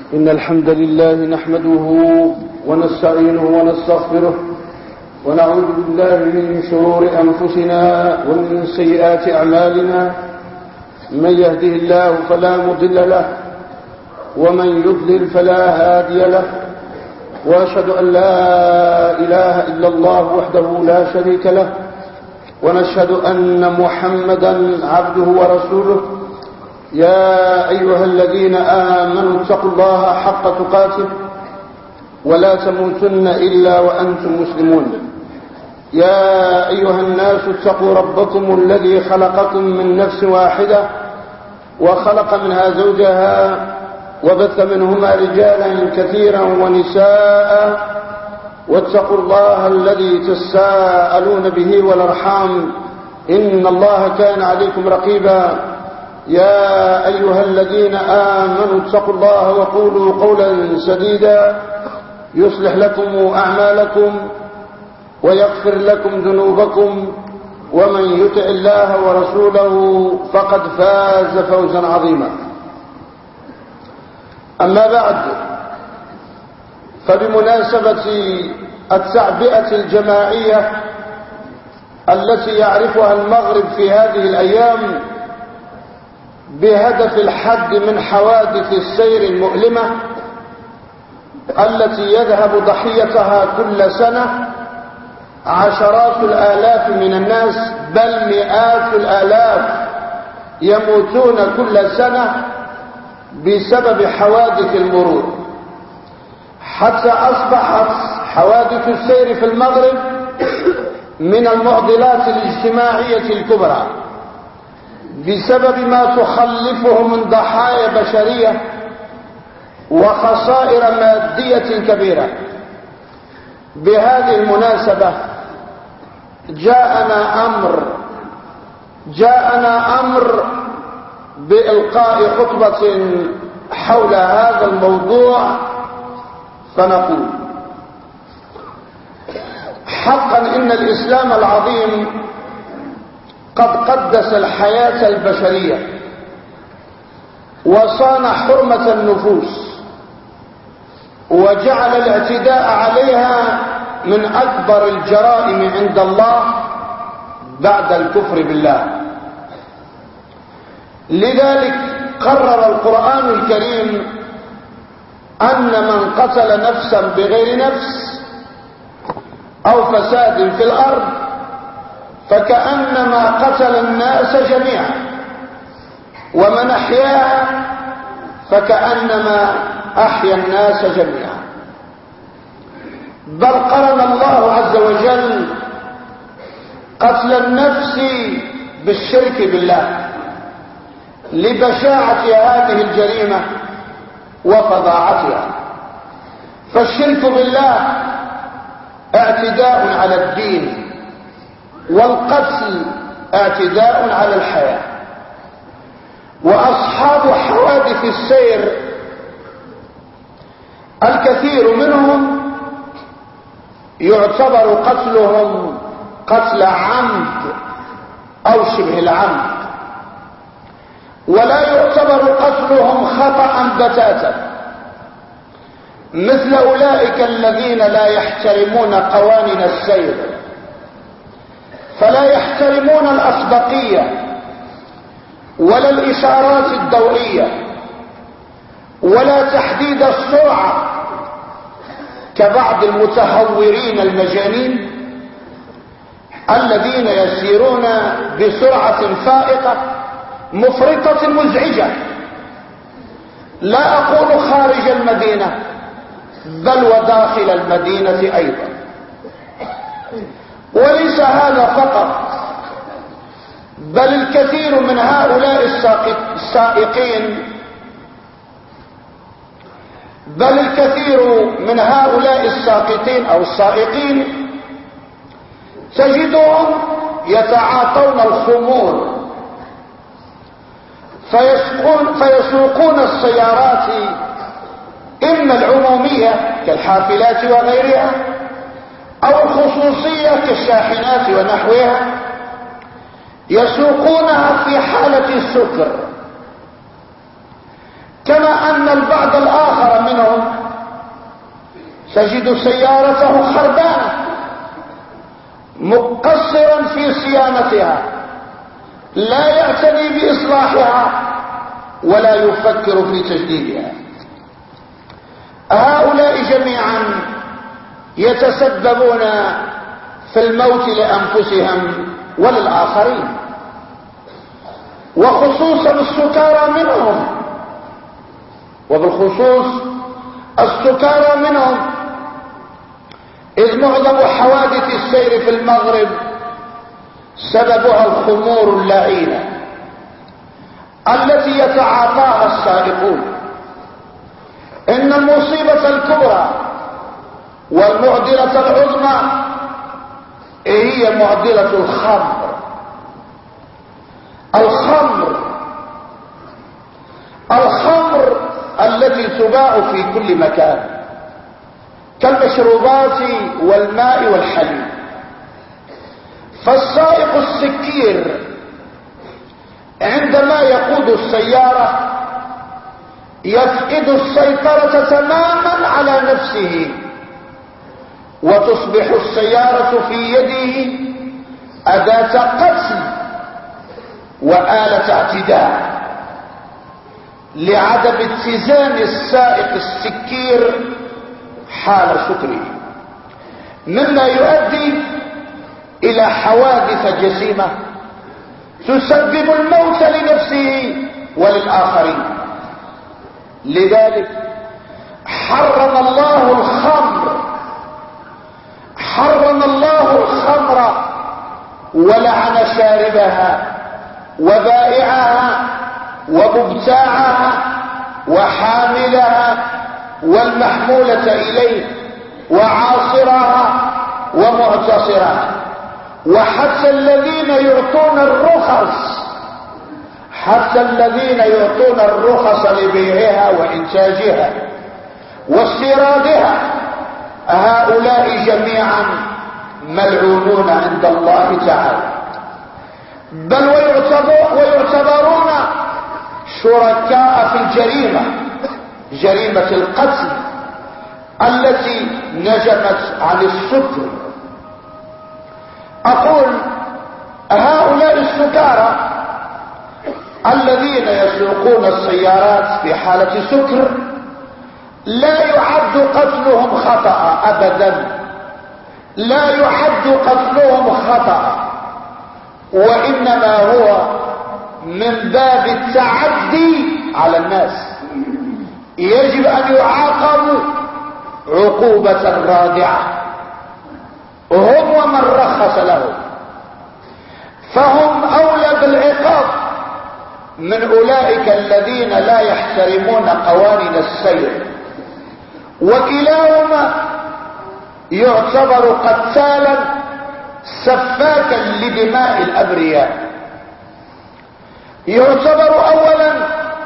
إن الحمد لله نحمده ونستعينه ونستغفره ونعوذ بالله من شرور أنفسنا ومن سيئات أعمالنا. من يهده الله فلا مضل له ومن يضلل فلا هادي له، وأشهد أن لا إله إلا الله وحده لا شريك له، ونشهد أن محمدا عبده ورسوله. يا أيها الذين آمنوا اتقوا الله حق تقاته ولا تموتن إلا وأنتم مسلمون. يا أيها الناس اتقوا ربكم الذي خلقكم من نفس واحدة وخلق منها زوجها وبث منهما رجالا كثيرا ونساء، واتقوا الله الذي تساءلون به والأرحام إن الله كان عليكم رقيبا. يا أيها الذين آمنوا اتقوا الله وقولوا قولا سديدا يصلح لكم أعمالكم ويغفر لكم ذنوبكم، ومن يطع الله ورسوله فقد فاز فوزا عظيما. أما بعد، فبمناسبة التعبئة الجماعية التي يعرفها المغرب في هذه الأيام بهدف الحد من حوادث السير المؤلمة التي يذهب ضحيتها كل سنة عشرات الآلاف من الناس، بل مئات الآلاف يموتون كل سنة بسبب حوادث المرور، حتى أصبحت حوادث السير في المغرب من المعضلات الاجتماعية الكبرى بسبب ما تخلفه من ضحايا بشرية وخسائر مادية كبيرة. بهذه المناسبة جاءنا أمر بإلقاء خطبة حول هذا الموضوع، فنقول: حقا إن الإسلام العظيم قد قدس الحياة البشرية وصان حرمة النفوس، وجعل الاعتداء عليها من أكبر الجرائم عند الله بعد الكفر بالله. لذلك قرر القرآن الكريم أن من قتل نفسا بغير نفس أو فساد في الأرض فكأنما قتل الناس جميعا، ومن أحياها فكأنما أحيا الناس جميعا. بل قرن الله عز وجل قتل النفس بالشرك بالله لبشاعة هذه الجريمة وفظاعتها. فالشرك بالله اعتداء على الدين، والقتل اعتداء على الحياة. وأصحاب حوادث السير الكثير منهم يعتبر قتلهم قتل عمد أو شبه العمد، ولا يعتبر قتلهم خطأ بتاتا، مثل أولئك الذين لا يحترمون قوانين السير، فلا يحترمون الأسبقية ولا الإشارات الضوئية ولا تحديد السرعة كبعض المتهورين المجانين الذين يسيرون بسرعة فائقة مفرطة مزعجة. لا أقول خارج المدينة، بل وداخل المدينة أيضا. وليس هذا فقط، بل الكثير من هؤلاء الساقطين أو السائقين تجدهم يتعاطون الخمور، فيسوقون السيارات إما العمومية كالحافلات وغيرها أو الخصوصية كالشاحنات ونحوها، يسوقونها في حالة السكر. كما أن البعض الآخر منهم تجد سيارته خربانة مقصرا في صيانتها، لا يعتني بإصلاحها ولا يفكر في تجديدها. هؤلاء جميعا يتسببون في الموت لأنفسهم وللآخرين، وخصوصا السكارى منهم، وبالخصوص السكارى منهم، إذ معظم حوادث السير في المغرب سببها الخمور اللعينة التي يتعاطاها السائقون. إن المصيبة الكبرى والمعضلة العظمى هي معضلة الخمر. الخمر التي تباع في كل مكان كالمشروبات والماء والحليب. فالسائق السكير عندما يقود السيارة يفقد السيطرة تماما على نفسه، وتصبح السيارة في يده أداة قتل وآلة اعتداء لعدم اتزان السائق السكير حال سكره، مما يؤدي إلى حوادث جسيمة تسبب الموت لنفسه وللآخرين. لذلك حرم الله الخمر ولعن شاربها وبائعها ومبتاعها وحاملها والمحمولة إليه وعاصرها ومعتصرها، وحتى الذين يعطون الرخص لبيعها وإنتاجها واستيرادها، هؤلاء جميعا ملعونون عند الله تعالى، بل ويعتبرون شركاء في جريمة القتل التي نجمت عن السكر. أقول هؤلاء السكارى الذين يسوقون السيارات في حالة سكر لا يعد قتلهم خطأ أبدا، لا يعد قتلهم خطأ، وإنما هو من باب التعدي على الناس. يجب أن يعاقبوا عقوبة رادعة، هم ومن رخص لهم، فهم أولى بالعقاب من أولئك الذين لا يحترمون قوانين السير، وكلاهما يعتبر قتالا سفاكا لدماء الأبرياء. يعتبر أولا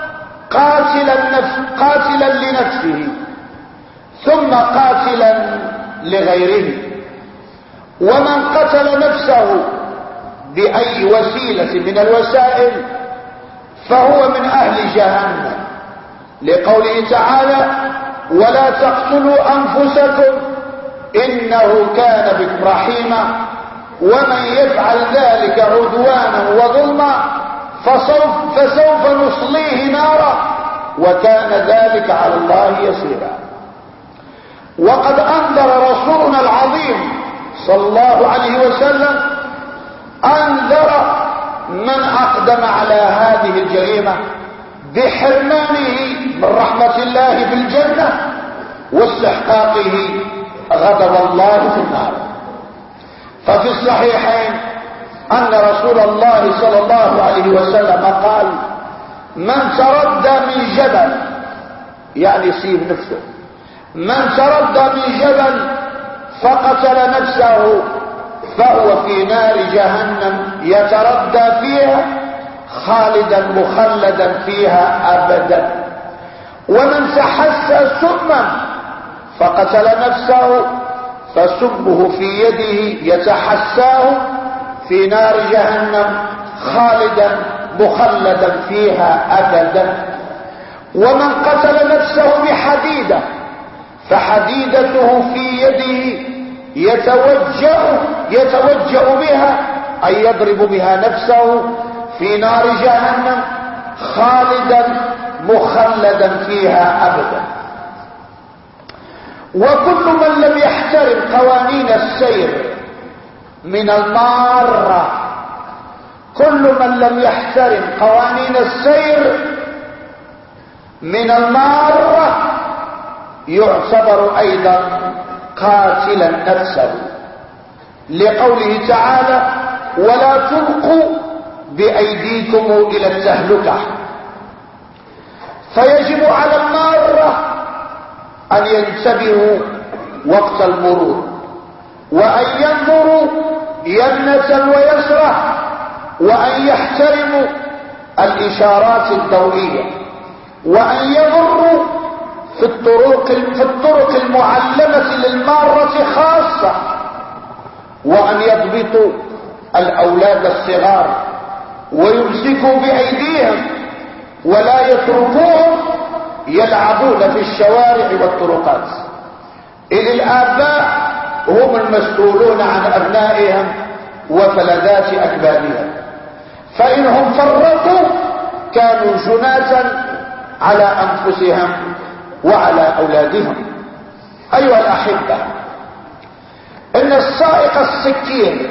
قاتلا لنفسه، ثم قاتلا لغيره. ومن قتل نفسه بأي وسيلة من الوسائل فهو من أهل جهنم، لقوله تعالى: ولا تقتلوا أنفسكم إنه كان بكم رحيما ومن يفعل ذلك عدوانا وظلما فسوف نصليه نارا وكان ذلك على الله يسيرا. وقد أنذر رسولنا العظيم صلى الله عليه وسلم، أنذر من أقدم على هذه الجريمة بحرمانه من رحمة الله في الجنة واستحقاقه غضب الله في النار. ففي الصحيحين أن رسول الله صلى الله عليه وسلم قال: من تردى من جبل، يعني سيب نفسه، من تردى من جبل فقتل نفسه فهو في نار جهنم يتردى فيها خالدا مخلدا فيها أبدا. ومن تحسى سما فقتل نفسه فسمه في يده يتحساه في نار جهنم خالدا مخلدا فيها أبدا. ومن قتل نفسه بحديدة فحديدته في يده يتوجأ بها أي يضرب بها نفسه في نار جهنم خالدا مخلدا فيها أبدا. وكل من لم يحترم قوانين السير من المارة، كل من لم يحترم قوانين السير من المارة يعتبر أيضا قاتلا نفسه، لقوله تعالى ولا تلقوا بأيديكم إلى التهلكة. فيجب على المارة أن ينتبهوا وقت المرور، وأن ينظروا يمنة ويسرة، وأن يحترموا الإشارات الضوئية، وأن يمروا في الطرق المعلمة للمارة خاصة، وأن يضبطوا الأولاد الصغار ويمسكوا بأيديهم ولا يتركوهم يلعبون في الشوارع والطرقات، إذ الآباء هم المسؤولون عن أبنائهم وفلذات أكبادهم، فإنهم فرطوا كانوا جناة على أنفسهم وعلى أولادهم. أيها الأحبة، إن السائق السكين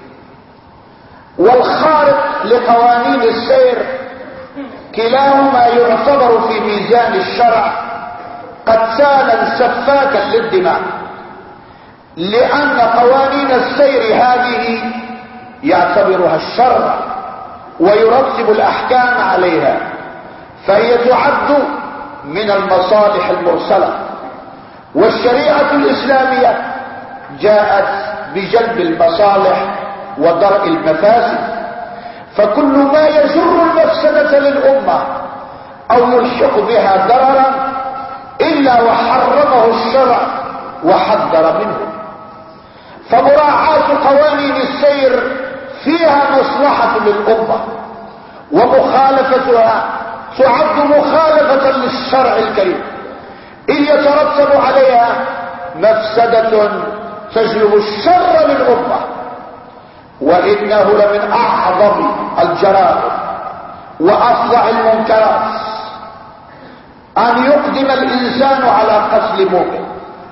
والخارق لقوانين السير كلاهما يعتبر في ميزان الشرع قتالا سفاكا للدماء، لأن قوانين السير هذه يعتبرها الشرع ويرتب الأحكام عليها، فهي تعد من المصالح المرسلة. والشريعة الإسلامية جاءت بجلب المصالح ودرء المفاسد، فكل ما يجر المفسدة للأمة أو يلحق بها ضررا إلا وحرمه الشرع وحذر منه. فمراعاة قوانين السير فيها مصلحة للأمة، ومخالفتها تعد مخالفة للشرع الكريم، إذ يترتب عليها مفسدة تجلب الشر للأمة. وإنه لمن أعظم الجرائم وأفظع المنكرات أن يقدم الإنسان على قتل مؤمن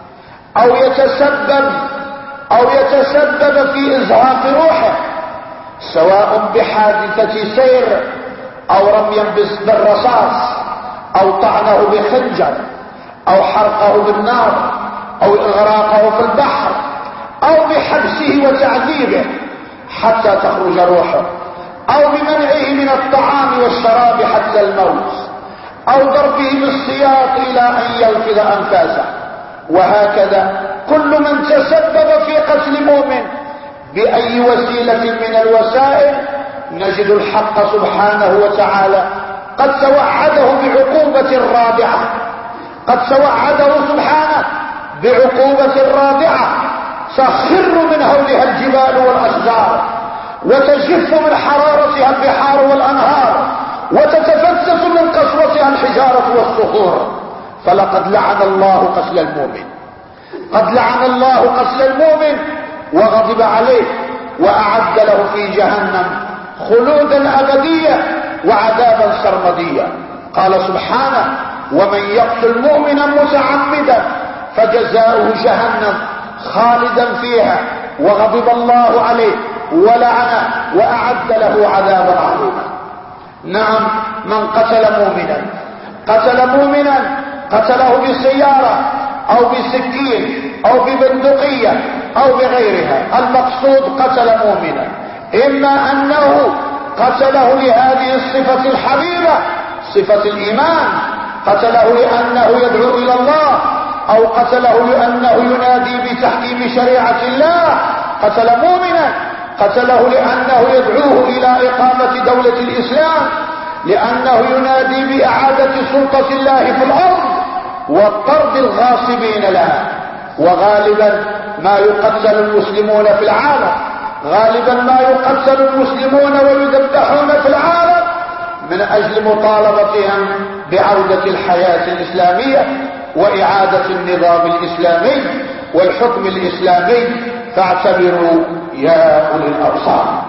أو يتسبب في إزهاق روحه، سواء بحادثة سير أو رميا بالرصاص أو طعنه بخنجر أو حرقه بالنار أو إغراقه في البحر أو بحبسه وتعذيبه حتى تخرج روحه، أو بمنعه من الطعام والشراب حتى الموت، أو ضربه بالسياط إلى أن يلفظ أنفاسه. وهكذا كل من تسبب في قتل مؤمن بأي وسيلة من الوسائل نجد الحق سبحانه وتعالى قد توعده بعقوبة رادعة، قد توعده سبحانه بعقوبة رادعة تخر من هولها الجبال والأشجار، وتجف من حرارتها البحار والأنهار، وتتفتت من قسوتها الحجارة والصخور. فلقد لعن الله قتل المؤمن، قد لعن الله قتل المؤمن وغضب عليه وأعد له في جهنم خلودا أبديا وعذابا سرمديا. قال سبحانه ومن يقتل مؤمنا متعمدا فجزاؤه جهنم خالدا فيها وغضب الله عليه ولعنه وأعد له عذابا عظيما. نعم، من قتل مؤمنا قتله بسيارة أو بسكين أو ببندقية أو بغيرها، المقصود قتل مؤمنا، إما أنه قتله لهذه الصفة الحبيبة صفة الإيمان، قتله لأنه يدعو إلى الله، أو قتله لأنه ينادي بتحكيم شريعة الله. قتل مؤمنا قتله لأنه يدعوه إلى إقامة دولة الإسلام، لأنه ينادي بإعادة سلطة الله في الأرض وطرد الغاصبين لها. وغالبا ما يقتل المسلمون في العالم، غالبا ما يقتل المسلمون ويذبحون في العالم من أجل مطالبتهم بعودة الحياة الإسلامية وإعادة النظام الإسلامي والحكم الإسلامي، فاعتبروا يا أولي الأبصار.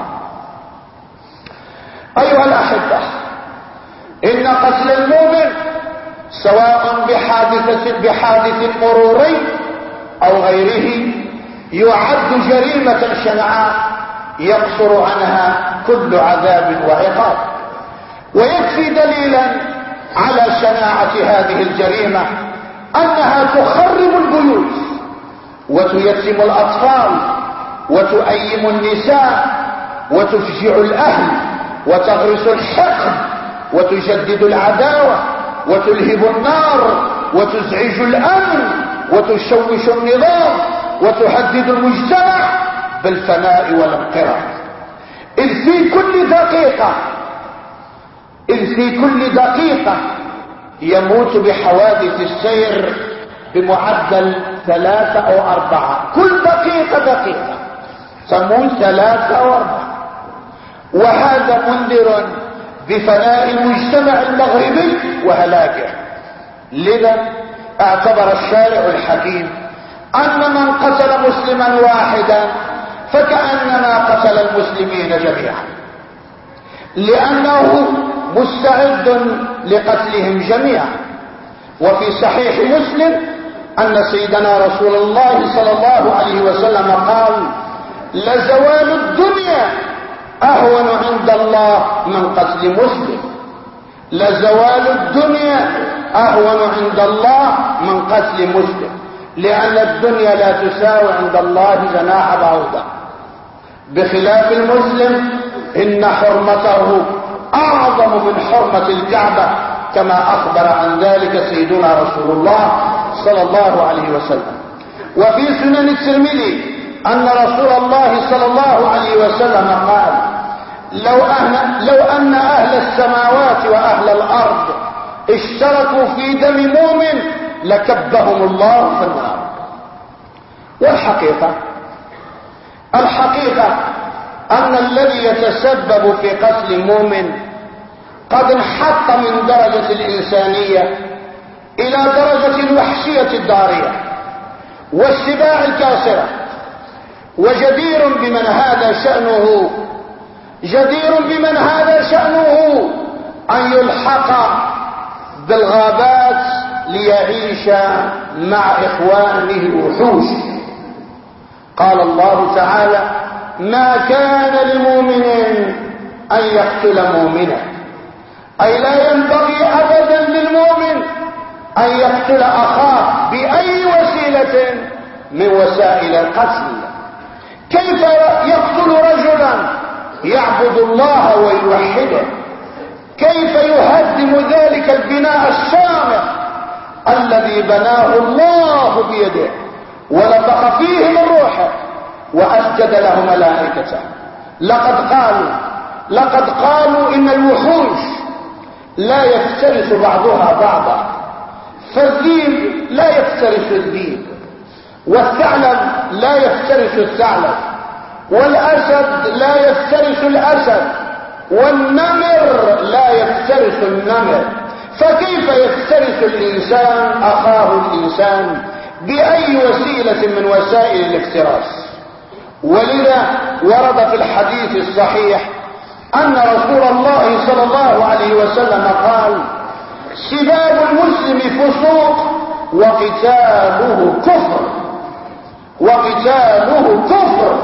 أيها الأحبة، إن قتل المؤمن سواء بحادث مروري أو غيره يعد جريمة شنعاء يقصر عنها كل عذاب وعقاب. ويكفي دليلا على شناعة هذه الجريمة أنها تخرب البيوت وتيتم الأطفال وتؤيم النساء وتفجع الأهل وتغرس الحقد وتجدد العداوة وتلهب النار وتزعج الأمن وتشوش النظام وتهدد المجتمع بالفناء والانقراض. إذ في كل دقيقة يموت بحوادث السير بمعدل 3 أو 4، كل دقيقة تموت 3 أو 4، وهذا منذر بفناء المجتمع المغربي وهلاكه. لذا اعتبر الشارع الحكيم أن من قتل مسلما واحدا فكأنما قتل المسلمين جميعا، لأنه مستعد لقتلهم جميعا. وفي صحيح مسلم أن سيدنا رسول الله صلى الله عليه وسلم قال: لزوال الدنيا أهون عند الله من قتل مسلم. لزوال الدنيا أهون عند الله من قتل مسلم، لأن الدنيا لا تساوي عند الله جناح بعوضة، بخلاف المسلم إن حرمته أعظم من حرمة الكعبة، كما أخبر عن ذلك سيدنا رسول الله صلى الله عليه وسلم. وفي سنن الترمذي أن رسول الله صلى الله عليه وسلم قال: لو أن أهل السماوات وأهل الأرض اشتركوا في دم مؤمن لكبهم الله في النار. والحقيقة أن الذي يتسبب في قتل المؤمن قد انحط من درجة الإنسانية إلى درجة الوحشية الضارية والسباع الكاسرة، وجدير بمن هذا شأنه أن يلحق بالغابات ليعيش مع إخوانه الوحوش. قال الله تعالى: ما كان لمؤمن أن يقتل مؤمنا، أي لا ينبغي أبدا للمؤمن أن يقتل أخاه بأي وسيلة من وسائل القتل. كيف يقتل رجلا يعبد الله ويوحده؟ كيف يهدم ذلك البناء الشامخ الذي بناه الله بيده ونفخ فيه من روحه وأسجد له ملائكته؟ لقد قالوا إن الوحوش لا يفترس بعضها بعضا، فالذيب لا يفترس الذيب، والثعلب لا يفترس الثعلب، والأسد لا يفترس الأسد، والنمر لا يفترس النمر. فكيف يفترس الإنسان أخاه الإنسان بأي وسيلة من وسائل الافتراس؟ ولذا ورد في الحديث الصحيح أن رسول الله صلى الله عليه وسلم قال: سباب المسلم فسوق وقتاله كفر.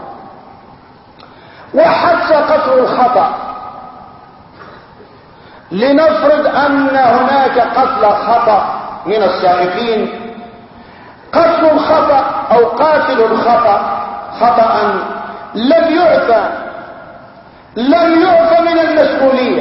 وحتى قتل الخطأ، لنفرض أن هناك قتل خطأ من السائقين، قتل الخطأ أو قاتل الخطأ خطأ لم يعفى من المسؤولية.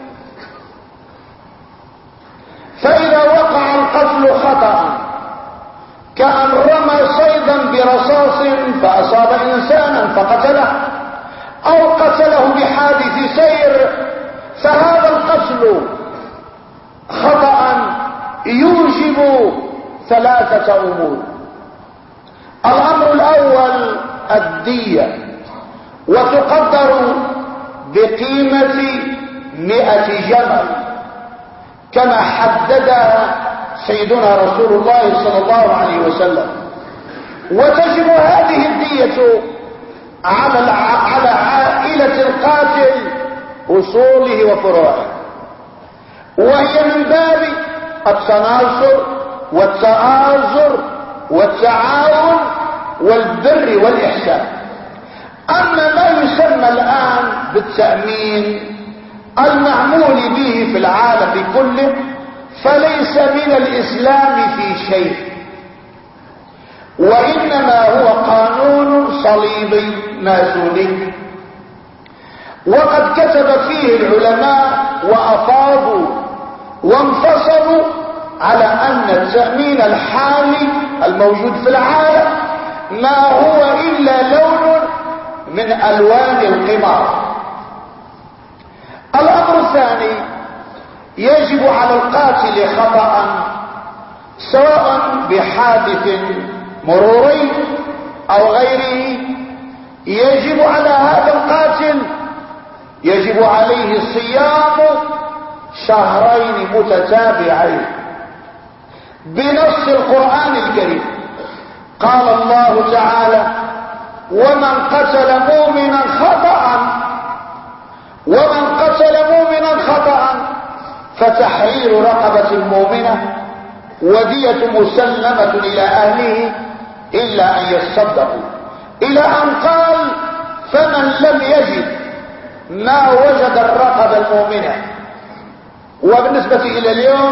فإذا وقع القتل خطأ كأن رمى صيدا برصاص فأصاب إنسانا فقتله، أو قتله بحادث سير، فهذا القتل خطأ يوجب 3 أمور. الأمر الأول الدية، وتقدر بقيمة 100 جمل كما حددها سيدنا رسول الله صلى الله عليه وسلم. وتجب هذه الدية على عائلة القاتل أصوله وفروعه، وهي من باب التناصر والتآزر والتعاون والبر والإحسان. أما ما يسمى الآن بالتأمين المعمول به في العالم كله فليس من الإسلام في شيء، وإنما هو قانون صليبي ماسوني، وقد كتب فيه العلماء وأفاضوا وانفصلوا على أن التأمين الحالي الموجود في العالم ما هو إلا لون من ألوان القمار. الأمر الثاني، يجب على القاتل خطأ سواء بحادث مروري أو غيره، يجب على هذا القاتل يجب عليه صيام شهرين متتابعين بنص القرآن الكريم. قال الله تعالى: ومن قتل مؤمنا خطأ فتحرير رقبة مؤمنة ودية مسلمة إلى أهله إلا أن يصدقوا، إلى أن قال: فمن لم يجد ما وجد الرقبة المؤمنة. وبالنسبة إلى اليوم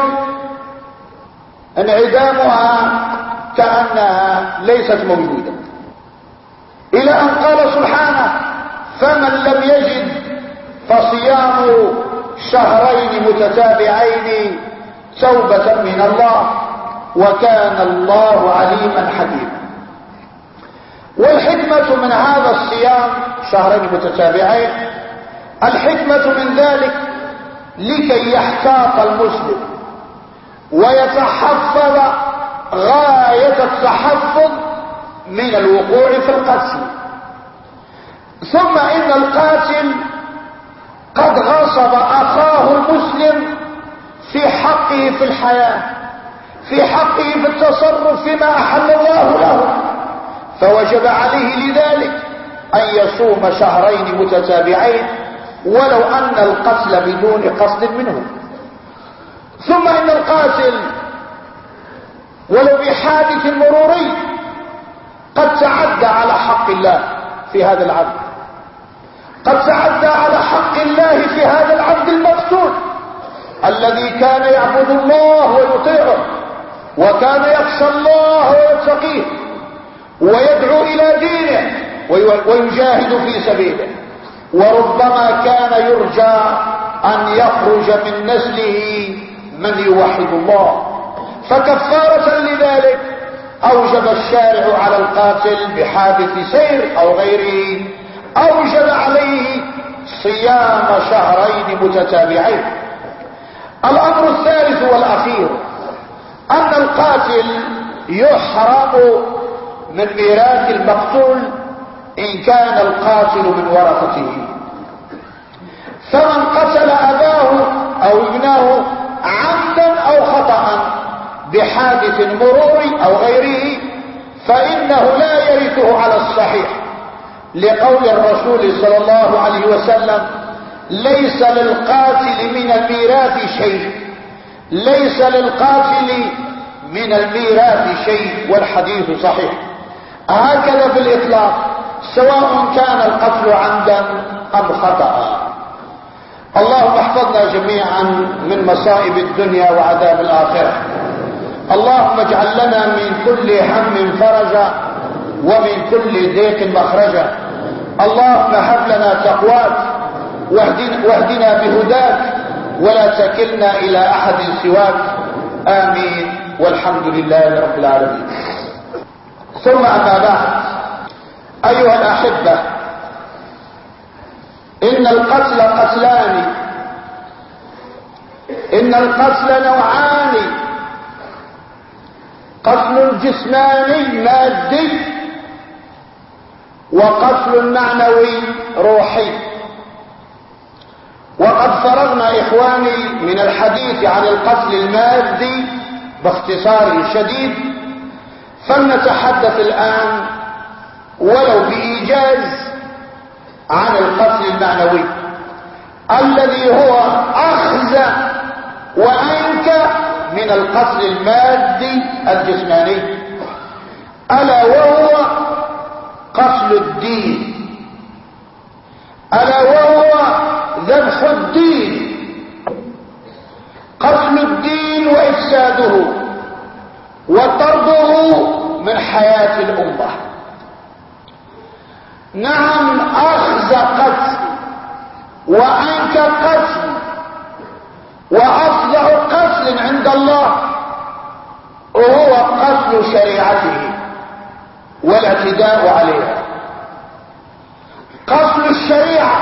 انعدامها كأنها ليست موجودة، إلى أن قال سبحانه: فمن لم يجد فصيام شهرين متتابعين توبة من الله وكان الله عليما حكيما. والحكمة من هذا الصيام شهرين متتابعين، الحكمة من ذلك لكي يحتاط المسلم ويتحفظ غاية التحفظ من الوقوع في القتل. ثم إن القاتل قد غصب أخاه المسلم في حقه في الحياة، في حقه في التصرف فيما أحل الله له، فوجب عليه لذلك أن يصوم شهرين متتابعين ولو أن القتل بدون قصد منه. ثم إن القاتل ولو بحادث مروري قد تعدى على حق الله في هذا العبد، قد تعدى على حق الله في هذا العبد المقتول الذي كان يعبد الله ويطيعه وكان يخشى الله ويتقيه ويدعو إلى دينه ويجاهد في سبيله، وربما كان يرجى أن يخرج من نسله من يوحد الله. فكفارة لذلك أوجب الشارع على القاتل بحادث سير أو غيره، أوجب عليه صيام شهرين متتابعين. الأمر الثالث والأخير أن القاتل يحرم من ميراث المقتول إن كان القاتل من ورثته. فمن قتل أباه أو ابنه عمدا أو خطأ بحادث مروري أو غيره فإنه لا يرثه على الصحيح، لقول الرسول صلى الله عليه وسلم: ليس للقاتل من الميراث شيء، ليس للقاتل من الميراث شيء، والحديث صحيح. هكذا بالإطلاق سواء كان القتل عمدا أم خطأ. اللهم احفظنا جميعا من مصائب الدنيا وعذاب الآخرة. اللهم اجعل لنا من كل هم فرجا ومن كل ضيق مخرجا. اللهم هب لنا تقواك واهدنا بهداك ولا تكلنا إلى أحد سواك. آمين والحمد لله رب العالمين. ثم أما بعد، أيها الأحبة، إن القتل قتلان، إن القتل نوعان: قتل جسماني مادي وقتل معنوي روحي. وقد فرغنا إخواني من الحديث عن القتل المادي باختصار شديد. فلنتحدث الآن ولو بإيجاز عن القتل المعنوي الذي هو أخزى وأنكى من القتل المادي الجسماني، ألا وهو قتل الدين، ألا وهو ذبح الدين، قتل الدين وإفساده وطرده من حياة الأمة. نعم، أخزى قتل وأنكى قتل وأفظع قتل عند الله وهو قتل شريعته والاعتداء عليها. قتل الشريعة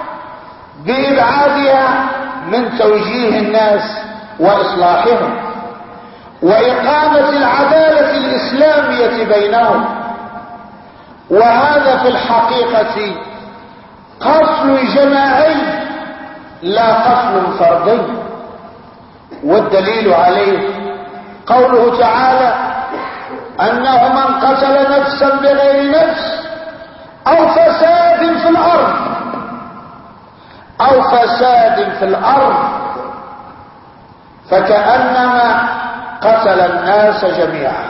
بإبعادها من توجيه الناس وإصلاحهم وإقامة العدالة الإسلامية بينهم، وهذا في الحقيقة قتل جماعي لا قتل فردي. والدليل عليه قوله تعالى أنه من قتل نفسا بغير نفس أو فساد في الأرض فكأنما قتل الناس جميعا.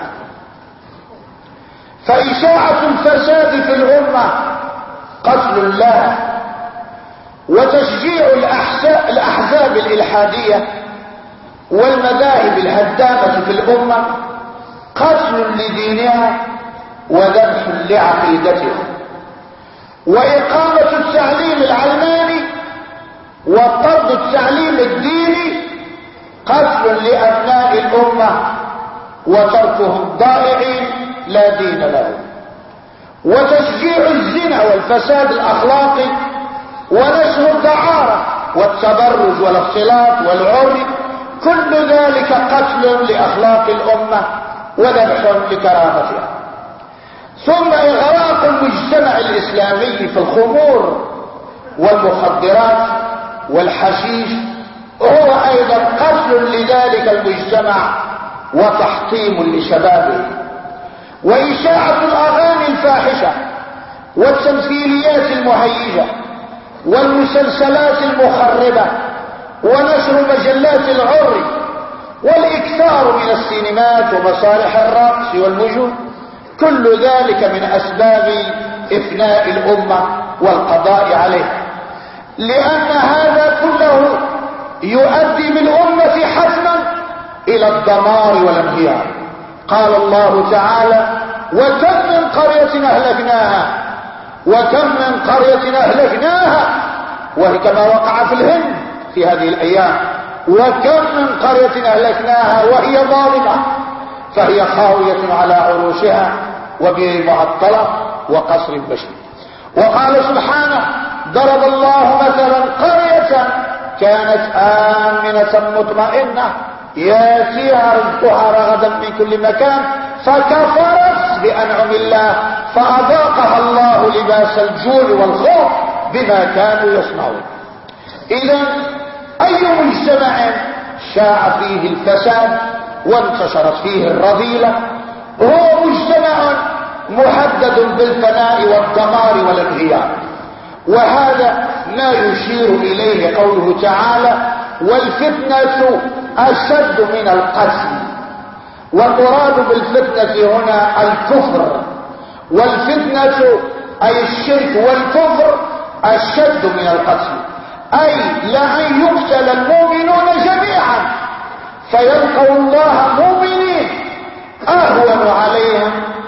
فإشاعة الفساد في الأمة قتل لها، وتشجيع الأحزاب الإلحادية والمذاهب الهدامة في الأمة قتل لدينها وذبح لعقيدتها، وإقامة التعليم العلماني وطرد التعليم الديني قتل لأبناء الأمة وتركهم ضائعين لا دين لهم، وتشجيع الزنا والفساد الأخلاقي ونشر الدعارة والتبرج والاختلاط والعري، كل ذلك قتل لأخلاق الأمة وذبح لكرامتها. ثم إغراق المجتمع الإسلامي في الخمور والمخدرات والحشيش هو أيضا قتل لذلك المجتمع وتحطيم لشبابه. وإشاعة الأغاني الفاحشة والتمثيليات المهيجة والمسلسلات المخربة ونشر مجلات العري والإكثار من السينمات ومسارح الرقص والمجون، كل ذلك من أسباب إفناء الأمة والقضاء عليه، لأن هذا كله يؤدي بالأمة حتما إلى الدمار والانهيار. قال الله تعالى وكم من قرية أهلكناها، وهي كما وقع في الهند في هذه الأيام، وكم من قرية أهلكناها وهي ظالمة فهي خاوية على عروشها وبئر معطلة وقصر بشيد. وقال سبحانه ضرب الله مثلا قرية كانت آمنة مطمئنة ياتيها رزقها رغدا من كل مكان فكفرت بأنعم الله فأذاقها الله لباس الجوع والخوف بما كانوا يصنعون. إذا أي مجتمع شاع فيه الفساد وانتشرت فيه الرذيلة هو مجتمع مهدد بالفناء والدمار والانهيار. وهذا ما يشير إليه قوله تعالى والفتنة أشد من القتل. والمراد بالفتنة هنا الكفر، والفتنة أي الشرك والكفر أشد من القتل، أي لأن يقتل المؤمنون جميعا فيلقوا الله مؤمنين أهون عليهم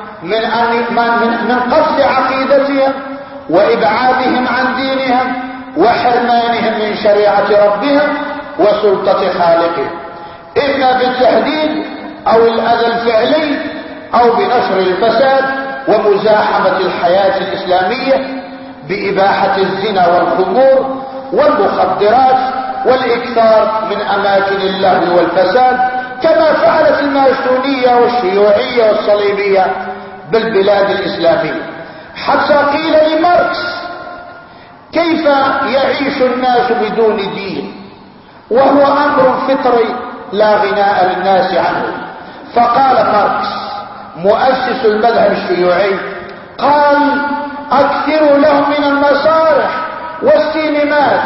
من قتل عقيدتهم وإبعادهم عن دينهم وحرمانهم من شريعة ربهم وسلطة خالقهم، إما بالتهديد أو الأذى الفعلي أو بنشر الفساد ومزاحمة الحياة الإسلامية بإباحة الزنا والخمور والمخدرات والإكثار من أماكن اللهو والفساد كما فعلت الماسونية والشيوعية والصليبية بالبلاد الإسلامية. حتى قيل لماركس كيف يعيش الناس بدون دين وهو أمر فطري لا غناء للناس عنه. فقال ماركس مؤسس المذهب الشيوعي، قال اكثروا لهم من المسارح والسينمات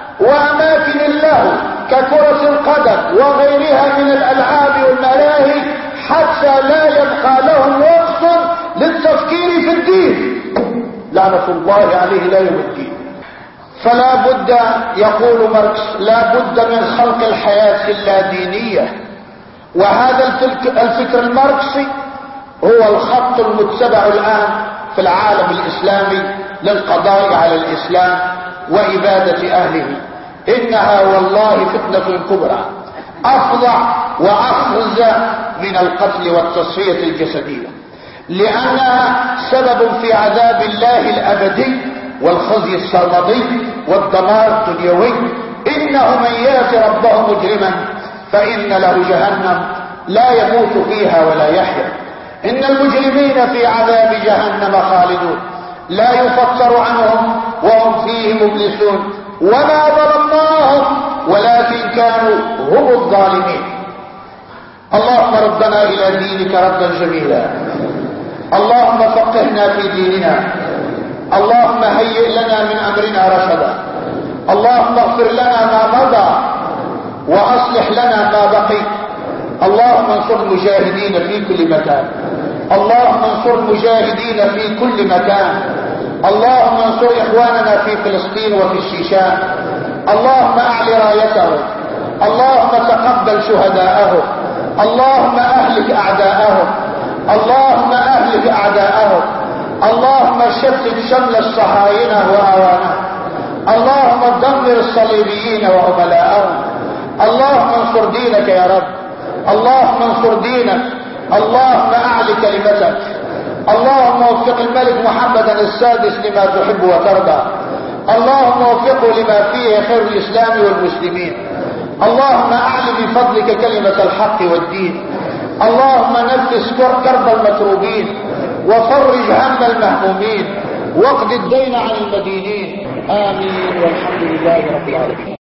واماكن اللهو ككرة القدم وغيرها من الالعاب والملاهي حتى لا يبقى لهم وقت للتفكير في الدين، لعنة الله عليه لا يوم الدين. فلا بد، يقول ماركس، لا بد من خلق الحياة اللادينية، وهذا الفكر الماركسي هو الخط المتبع الآن في العالم الإسلامي للقضاء على الإسلام وإبادة أهله. إنها والله فتنة كبرى أفظع وأخزى من القتل والتصفية الجسدية، لأنها سبب في عذاب الله الأبدي والخزي السرمدي والدمار الدنيوي. إنه من يأتي ربه مجرما فإن له جهنم لا يموت فيها ولا يحيا. إن المجرمين في عذاب جهنم خالدون لا يفتر عنهم وهم فيه مبلسون، وما ظلمناهم ولكن كانوا هم الظالمين. اللهم ردنا إلى دينك ردا جميلا، اللهم فقهنا في ديننا، اللهم هيئ لنا من أمرنا رشدا، اللهم اغفر لنا ما مضى وأصلح لنا ما بقي. اللهم انصر المجاهدين في كل مكان، اللهم انصر المجاهدين في كل مكان، اللهم انصر إخواننا في فلسطين وفي الشيشان، اللهم أعل رايتهم، اللهم تقبل شهداءهم، اللهم أهلك أعداءهم، اللهم أهلك أعداءهم، اللهم شتت شمل الصهاينة وأوانهم، اللهم دمر الصليبيين وعملاءهم، اللهم انصر دينك يا رب، اللهم انصر دينك، اللهم أعل كلمتك، اللهم وفق الملك محمدا السادس لما تحب وترضى، اللهم وفقه لما فيه خير الإسلام والمسلمين، اللهم أعل بفضلك كلمة الحق والدين، اللهم نفس كرب المكروبين وفرج هم المهمومين واقض الدين عن المدينين. آمين والحمد لله رب العالمين.